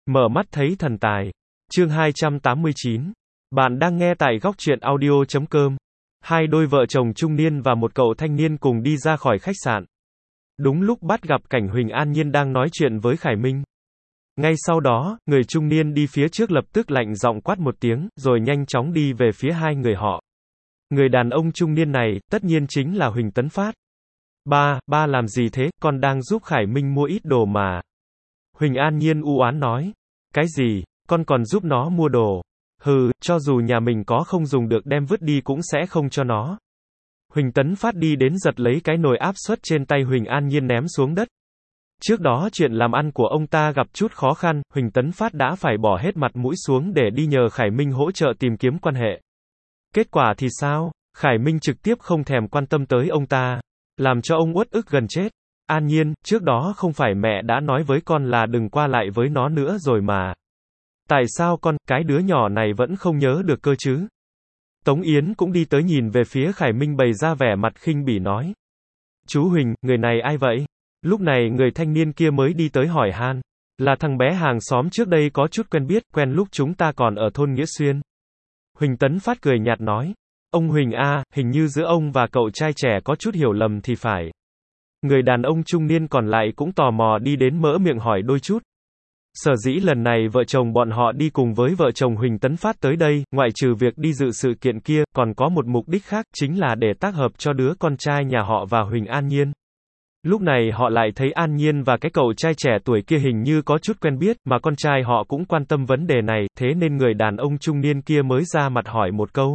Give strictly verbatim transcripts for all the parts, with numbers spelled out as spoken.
Mở mắt thấy thần tài. Chương hai trăm tám mươi chín. Bạn đang nghe tại góc truyện audio chấm com. Hai đôi vợ chồng trung niên và một cậu thanh niên cùng đi ra khỏi khách sạn. Đúng lúc bắt gặp cảnh Huỳnh An Nhiên đang nói chuyện với Khải Minh. Ngay sau đó, người trung niên đi phía trước lập tức lạnh giọng quát một tiếng, rồi nhanh chóng đi về phía hai người họ. Người đàn ông trung niên này, tất nhiên chính là Huỳnh Tấn Phát. Ba, ba làm gì thế, con đang giúp Khải Minh mua ít đồ mà. Huỳnh An Nhiên u oán nói. Cái gì, con còn giúp nó mua đồ? Hừ, cho dù nhà mình có không dùng được đem vứt đi cũng sẽ không cho nó. Huỳnh Tấn Phát đi đến giật lấy cái nồi áp suất trên tay Huỳnh An Nhiên ném xuống đất. Trước đó chuyện làm ăn của ông ta gặp chút khó khăn, Huỳnh Tấn Phát đã phải bỏ hết mặt mũi xuống để đi nhờ Khải Minh hỗ trợ tìm kiếm quan hệ. Kết quả thì sao? Khải Minh trực tiếp không thèm quan tâm tới ông ta, làm cho ông uất ức gần chết. An Nhiên, trước đó không phải mẹ đã nói với con là đừng qua lại với nó nữa rồi mà. Tại sao con, cái đứa nhỏ này vẫn không nhớ được cơ chứ? Tống Yến cũng đi tới nhìn về phía Khải Minh bày ra vẻ mặt khinh bỉ nói. Chú Huỳnh, người này ai vậy? Lúc này người thanh niên kia mới đi tới hỏi han. Là thằng bé hàng xóm trước đây có chút quen biết, quen lúc chúng ta còn ở thôn Nghĩa Xuyên. Huỳnh Tấn Phát cười nhạt nói. Ông Huỳnh a, hình như giữa ông và cậu trai trẻ có chút hiểu lầm thì phải. Người đàn ông trung niên còn lại cũng tò mò đi đến mở miệng hỏi đôi chút. Sở dĩ lần này vợ chồng bọn họ đi cùng với vợ chồng Huỳnh Tấn Phát tới đây, ngoại trừ việc đi dự sự kiện kia, còn có một mục đích khác, chính là để tác hợp cho đứa con trai nhà họ và Huỳnh An Nhiên. Lúc này họ lại thấy An Nhiên và cái cậu trai trẻ tuổi kia hình như có chút quen biết, mà con trai họ cũng quan tâm vấn đề này, thế nên người đàn ông trung niên kia mới ra mặt hỏi một câu.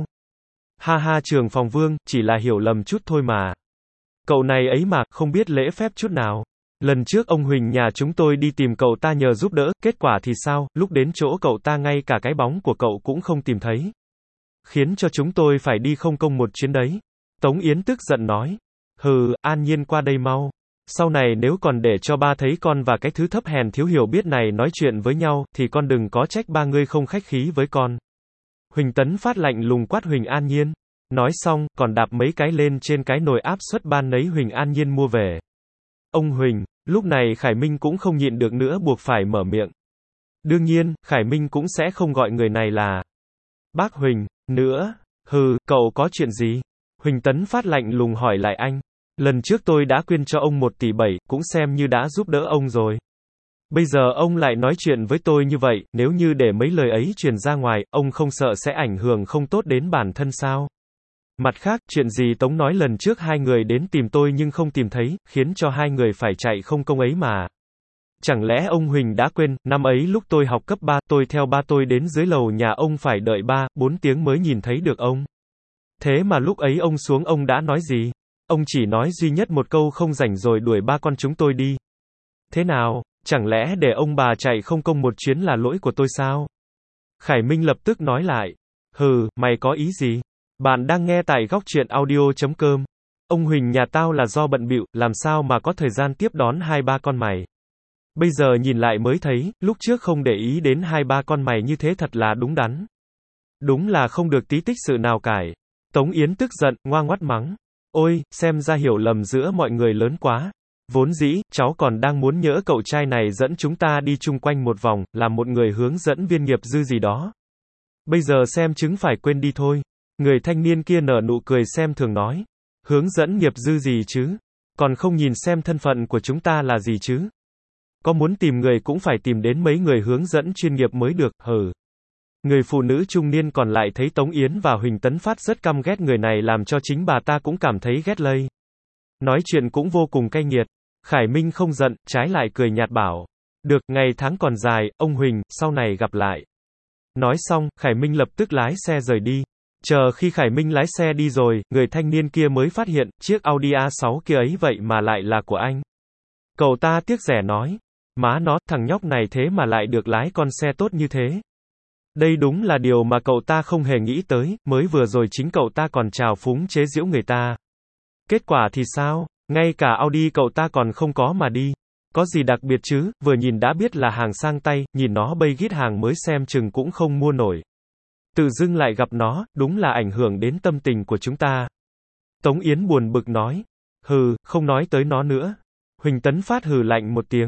Ha ha Trường Phòng Vương, chỉ là hiểu lầm chút thôi mà. Cậu này ấy mà, không biết lễ phép chút nào. Lần trước ông Huỳnh nhà chúng tôi đi tìm cậu ta nhờ giúp đỡ, kết quả thì sao, lúc đến chỗ cậu ta ngay cả cái bóng của cậu cũng không tìm thấy. Khiến cho chúng tôi phải đi không công một chuyến đấy. Tống Yến tức giận nói. Hừ, An Nhiên qua đây mau. Sau này nếu còn để cho ba thấy con và cái thứ thấp hèn thiếu hiểu biết này nói chuyện với nhau, thì con đừng có trách ba ngươi không khách khí với con. Huỳnh Tấn Phát lạnh lùng quát Huỳnh An Nhiên. Nói xong, còn đạp mấy cái lên trên cái nồi áp suất ban nấy Huỳnh An Nhiên mua về. Ông Huỳnh, lúc này Khải Minh cũng không nhịn được nữa buộc phải mở miệng. Đương nhiên, Khải Minh cũng sẽ không gọi người này là Bác Huỳnh, nữa. Hừ, cậu có chuyện gì? Huỳnh Tấn Phát lạnh lùng hỏi lại anh. Lần trước tôi đã quyên cho ông một tỷ bảy, cũng xem như đã giúp đỡ ông rồi. Bây giờ ông lại nói chuyện với tôi như vậy, nếu như để mấy lời ấy truyền ra ngoài, ông không sợ sẽ ảnh hưởng không tốt đến bản thân sao? Mặt khác, chuyện gì Tống nói lần trước hai người đến tìm tôi nhưng không tìm thấy, khiến cho hai người phải chạy không công ấy mà. Chẳng lẽ ông Huỳnh đã quên, năm ấy lúc tôi học cấp ba, tôi theo ba tôi đến dưới lầu nhà ông phải đợi ba, bốn tiếng mới nhìn thấy được ông. Thế mà lúc ấy ông xuống ông đã nói gì? Ông chỉ nói duy nhất một câu không rảnh rồi đuổi ba con chúng tôi đi. Thế nào, chẳng lẽ để ông bà chạy không công một chuyến là lỗi của tôi sao? Khải Minh lập tức nói lại. Hừ, mày có ý gì? Bạn đang nghe tại góc truyện audio chấm com. Ông Huỳnh nhà tao là do bận bịu, làm sao mà có thời gian tiếp đón hai ba con mày. Bây giờ nhìn lại mới thấy, lúc trước không để ý đến hai ba con mày như thế thật là đúng đắn. Đúng là không được tí tích sự nào cải. Tống Yến tức giận, ngoa ngoắt mắng. Ôi, xem ra hiểu lầm giữa mọi người lớn quá. Vốn dĩ, cháu còn đang muốn nhỡ cậu trai này dẫn chúng ta đi chung quanh một vòng, làm một người hướng dẫn viên nghiệp dư gì đó. Bây giờ xem chứng phải quên đi thôi. Người thanh niên kia nở nụ cười xem thường nói. Hướng dẫn nghiệp dư gì chứ? Còn không nhìn xem thân phận của chúng ta là gì chứ? Có muốn tìm người cũng phải tìm đến mấy người hướng dẫn chuyên nghiệp mới được, hừ. Người phụ nữ trung niên còn lại thấy Tống Yến và Huỳnh Tấn Phát rất căm ghét người này làm cho chính bà ta cũng cảm thấy ghét lây. Nói chuyện cũng vô cùng cay nghiệt. Khải Minh không giận, trái lại cười nhạt bảo. Được, ngày tháng còn dài, ông Huỳnh, sau này gặp lại. Nói xong, Khải Minh lập tức lái xe rời đi. Chờ khi Khải Minh lái xe đi rồi, người thanh niên kia mới phát hiện, chiếc Audi a sáu kia ấy vậy mà lại là của anh. Cậu ta tiếc rẻ nói. Má nó, thằng nhóc này thế mà lại được lái con xe tốt như thế. Đây đúng là điều mà cậu ta không hề nghĩ tới, mới vừa rồi chính cậu ta còn trào phúng chế giễu người ta. Kết quả thì sao? Ngay cả Audi cậu ta còn không có mà đi. Có gì đặc biệt chứ, vừa nhìn đã biết là hàng sang tay, nhìn nó bây ghít hàng mới xem chừng cũng không mua nổi. Tự dưng lại gặp nó, đúng là ảnh hưởng đến tâm tình của chúng ta. Tống Yến buồn bực nói. Hừ, không nói tới nó nữa. Huỳnh Tấn Phát hừ lạnh một tiếng.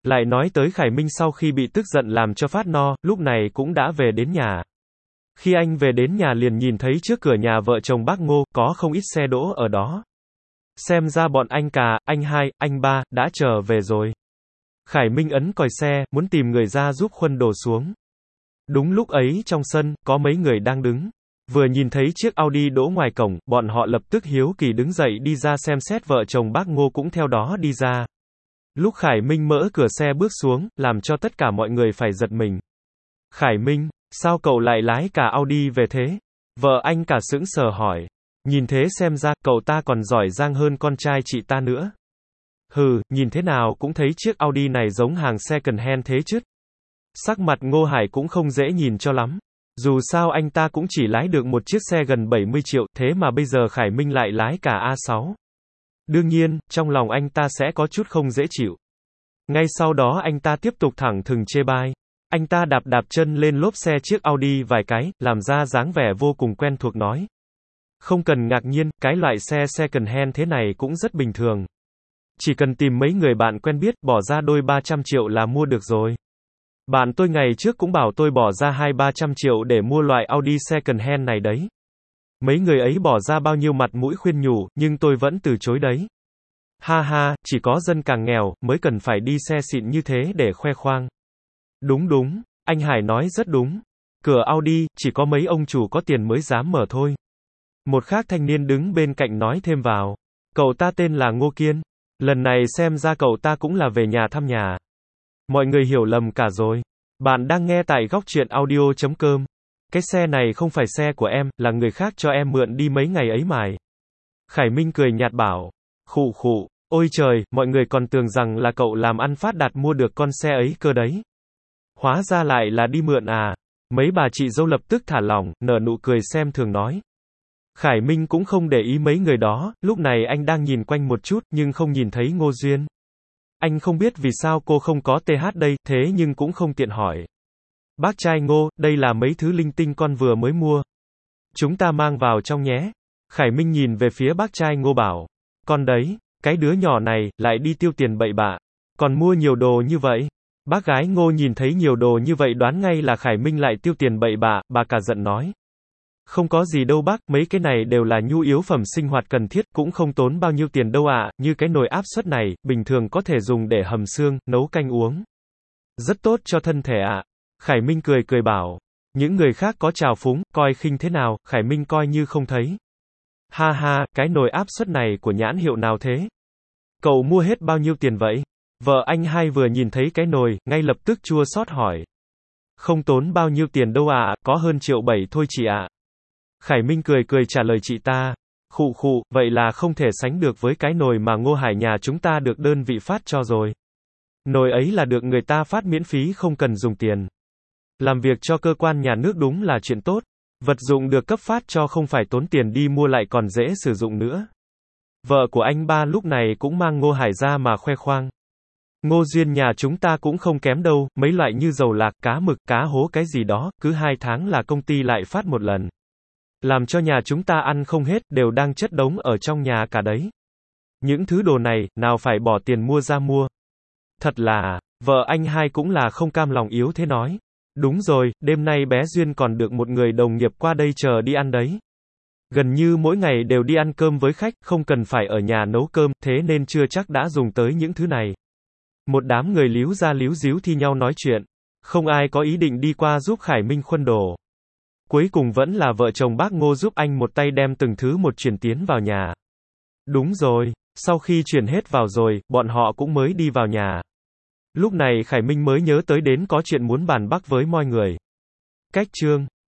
Lại nói tới Khải Minh sau khi bị tức giận làm cho phát no, lúc này cũng đã về đến nhà. Khi anh về đến nhà liền nhìn thấy trước cửa nhà vợ chồng bác Ngô, có không ít xe đỗ ở đó. Xem ra bọn anh cả, anh hai, anh ba, đã trở về rồi. Khải Minh ấn còi xe, muốn tìm người ra giúp khuân đồ xuống. Đúng lúc ấy trong sân, có mấy người đang đứng. Vừa nhìn thấy chiếc Audi đỗ ngoài cổng, bọn họ lập tức hiếu kỳ đứng dậy đi ra xem xét, vợ chồng bác Ngô cũng theo đó đi ra. Lúc Khải Minh mở cửa xe bước xuống, làm cho tất cả mọi người phải giật mình. Khải Minh, sao cậu lại lái cả Audi về thế? Vợ anh cả sững sờ hỏi. Nhìn thế xem ra, cậu ta còn giỏi giang hơn con trai chị ta nữa. Hừ, nhìn thế nào cũng thấy chiếc Audi này giống hàng second hand thế chứ. Sắc mặt Ngô Hải cũng không dễ nhìn cho lắm. Dù sao anh ta cũng chỉ lái được một chiếc xe gần bảy mươi triệu, thế mà bây giờ Khải Minh lại lái cả A sáu. Đương nhiên, trong lòng anh ta sẽ có chút không dễ chịu. Ngay sau đó anh ta tiếp tục thẳng thừng chê bai. Anh ta đạp đạp chân lên lốp xe chiếc Audi vài cái, làm ra dáng vẻ vô cùng quen thuộc nói. Không cần ngạc nhiên, cái loại xe second hand thế này cũng rất bình thường. Chỉ cần tìm mấy người bạn quen biết, bỏ ra đôi ba trăm triệu là mua được rồi. Bạn tôi ngày trước cũng bảo tôi bỏ ra hai ba trăm triệu để mua loại Audi second hand này đấy. Mấy người ấy bỏ ra bao nhiêu mặt mũi khuyên nhủ, nhưng tôi vẫn từ chối đấy. Ha ha, chỉ có dân càng nghèo, mới cần phải đi xe xịn như thế để khoe khoang. Đúng đúng, anh Hải nói rất đúng. Cửa Audi, chỉ có mấy ông chủ có tiền mới dám mở thôi. Một khác thanh niên đứng bên cạnh nói thêm vào. Cậu ta tên là Ngô Kiên. Lần này xem ra cậu ta cũng là về nhà thăm nhà. Mọi người hiểu lầm cả rồi. Bạn đang nghe tại góc truyện audio chấm com. Cái xe này không phải xe của em, là người khác cho em mượn đi mấy ngày ấy mài. Khải Minh cười nhạt bảo. Khụ khụ, ôi trời, mọi người còn tưởng rằng là cậu làm ăn phát đạt mua được con xe ấy cơ đấy. Hóa ra lại là đi mượn à. Mấy bà chị dâu lập tức thả lỏng, nở nụ cười xem thường nói. Khải Minh cũng không để ý mấy người đó, lúc này anh đang nhìn quanh một chút, nhưng không nhìn thấy Ngô Duyên. Anh không biết vì sao cô không có tê hát đây, thế nhưng cũng không tiện hỏi. Bác trai Ngô, đây là mấy thứ linh tinh con vừa mới mua. Chúng ta mang vào trong nhé. Khải Minh nhìn về phía bác trai Ngô bảo. Con đấy, cái đứa nhỏ này, lại đi tiêu tiền bậy bạ. Còn mua nhiều đồ như vậy. Bác gái Ngô nhìn thấy nhiều đồ như vậy đoán ngay là Khải Minh lại tiêu tiền bậy bạ, bà cả giận nói. Không có gì đâu bác, mấy cái này đều là nhu yếu phẩm sinh hoạt cần thiết, cũng không tốn bao nhiêu tiền đâu ạ, như cái nồi áp suất này, bình thường có thể dùng để hầm xương, nấu canh uống. Rất tốt cho thân thể ạ. Khải Minh cười cười bảo. Những người khác có trào phúng, coi khinh thế nào, Khải Minh coi như không thấy. Ha ha, cái nồi áp suất này của nhãn hiệu nào thế? Cậu mua hết bao nhiêu tiền vậy? Vợ anh hai vừa nhìn thấy cái nồi, ngay lập tức chua xót hỏi. Không tốn bao nhiêu tiền đâu ạ, có hơn triệu bảy thôi chị ạ. Khải Minh cười cười trả lời chị ta. Khụ khụ, vậy là không thể sánh được với cái nồi mà Ngô Hải nhà chúng ta được đơn vị phát cho rồi. Nồi ấy là được người ta phát miễn phí không cần dùng tiền. Làm việc cho cơ quan nhà nước đúng là chuyện tốt. Vật dụng được cấp phát cho không phải tốn tiền đi mua lại còn dễ sử dụng nữa. Vợ của anh ba lúc này cũng mang Ngô Hải ra mà khoe khoang. Ngô Duyên nhà chúng ta cũng không kém đâu, mấy loại như dầu lạc, cá mực, cá hố cái gì đó, cứ hai tháng là công ty lại phát một lần. Làm cho nhà chúng ta ăn không hết, đều đang chất đống ở trong nhà cả đấy. Những thứ đồ này, nào phải bỏ tiền mua ra mua. Thật là, vợ anh hai cũng là không cam lòng yếu thế nói. Đúng rồi, đêm nay bé Duyên còn được một người đồng nghiệp qua đây chờ đi ăn đấy. Gần như mỗi ngày đều đi ăn cơm với khách, không cần phải ở nhà nấu cơm, thế nên chưa chắc đã dùng tới những thứ này. Một đám người líu ra líu díu thi nhau nói chuyện. Không ai có ý định đi qua giúp Khải Minh khuân đồ. Cuối cùng vẫn là vợ chồng bác Ngô giúp anh một tay đem từng thứ một chuyển tiến vào nhà. Đúng rồi, sau khi chuyển hết vào rồi, bọn họ cũng mới đi vào nhà. Lúc này Khải Minh mới nhớ tới đến có chuyện muốn bàn bác với mọi người. Cách chương